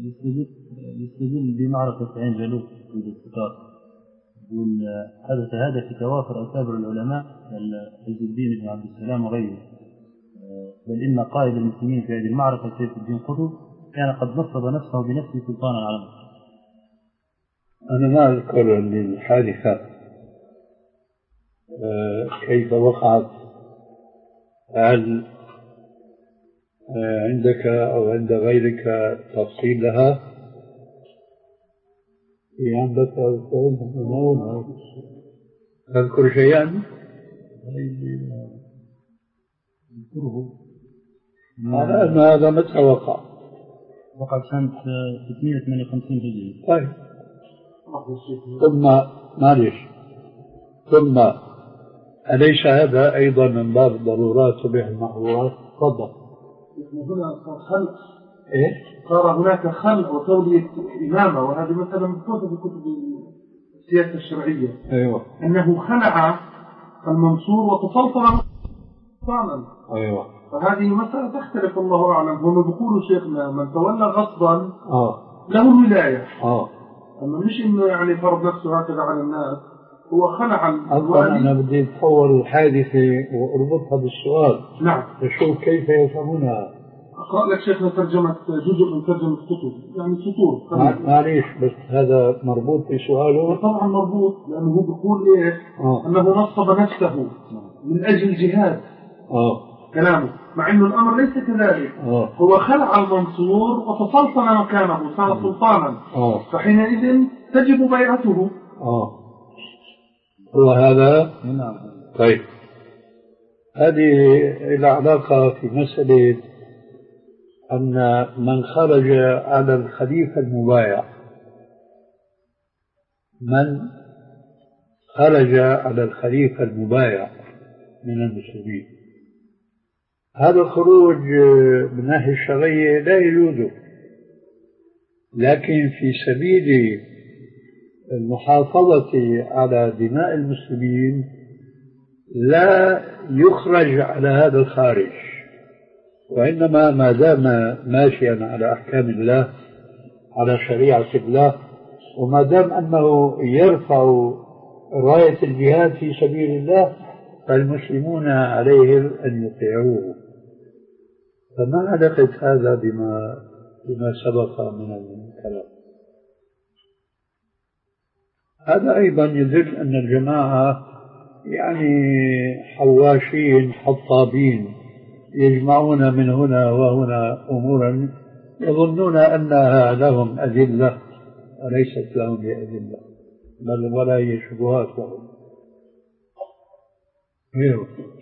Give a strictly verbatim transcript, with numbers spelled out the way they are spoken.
يستدل بمعركة عين جالوت في الاستقرار، يقول حدث هذا في توافر أكابر العلماء عز الدين بن عبد السلام وغيره، بل إن قائد المسلمين في هذه المعركة سيف الدين قطب كان قد نصب نفسه بنفسه سلطانا على مصر. أنا ما أذكر الحادثة كيف وقعت، هل عندك أو عند غيرك تفصيل لها؟ في عندك تذكر شيئا؟ هذا هذا متى وقع؟ وقع سنة ستمائة وثمانية وخمسين هجري. طيب، ثم معلش، ثم أليس هذا أيضا من باب الضرورات تبيح المحظورات؟ تفضل. هنا صار خلق، إيه؟ صار هناك خلق وتولية إمامة، وهذه مثلا مكتوبة في كتب السياسة الشرعية. أيوة. أنه خلع المنصور وتسلطن سلطانا. أيوة. فهذه مسألة تختلف، الله أعلم. هم بيقولوا شيخنا من تولى غصبا آه. له الولاية. آه. أما مش إنه يعني فرض نفسه هكذا على الناس، هو خلع الوالي. أنا بدي أتصور الحادثة وأربطها بالسؤال. نعم. نشوف كيف يفهمونها. أقرأ لك شيخنا ترجمة جزء من ترجمة كتب، يعني سطور. معليش، بس هذا مربوط بسؤاله. طبعا مربوط، لأنه هو بيقول إيه؟ آه. أنه نصب نفسه من أجل الجهاد. آه. كلامه، مع أنه الأمر ليس كذلك. آه. هو خلع المنصور وتسلطن مكانه، صار سلطانا. آه. فحينئذ تجب بيعته. آه. وهذا. نعم. طيب، هذه العلاقة في مسألة أن من خرج على الخليفة المبايع، من خرج على الخليفة المبايع من المسلمين، هذا الخروج من الناحية الشرعية لا يجوز، لكن في سبيل المحافظة على دماء المسلمين لا يخرج على هذا الخارج، وإنما ما دام ماشيا على أحكام الله، على شريعة الله، وما دام أنه يرفع راية الجهاد في سبيل الله، فالمسلمون عليهم أن يطيعوه. فما علاقة هذا بما بما سبق من الكلام؟ هذا أيضا يدل أن الجماعة يعني حواشين حطابين، يجمعون من هنا وهنا أمورا يظنون أنها لهم أدلة وليست لهم بأدلة، بل ولا هي شبهات لهم.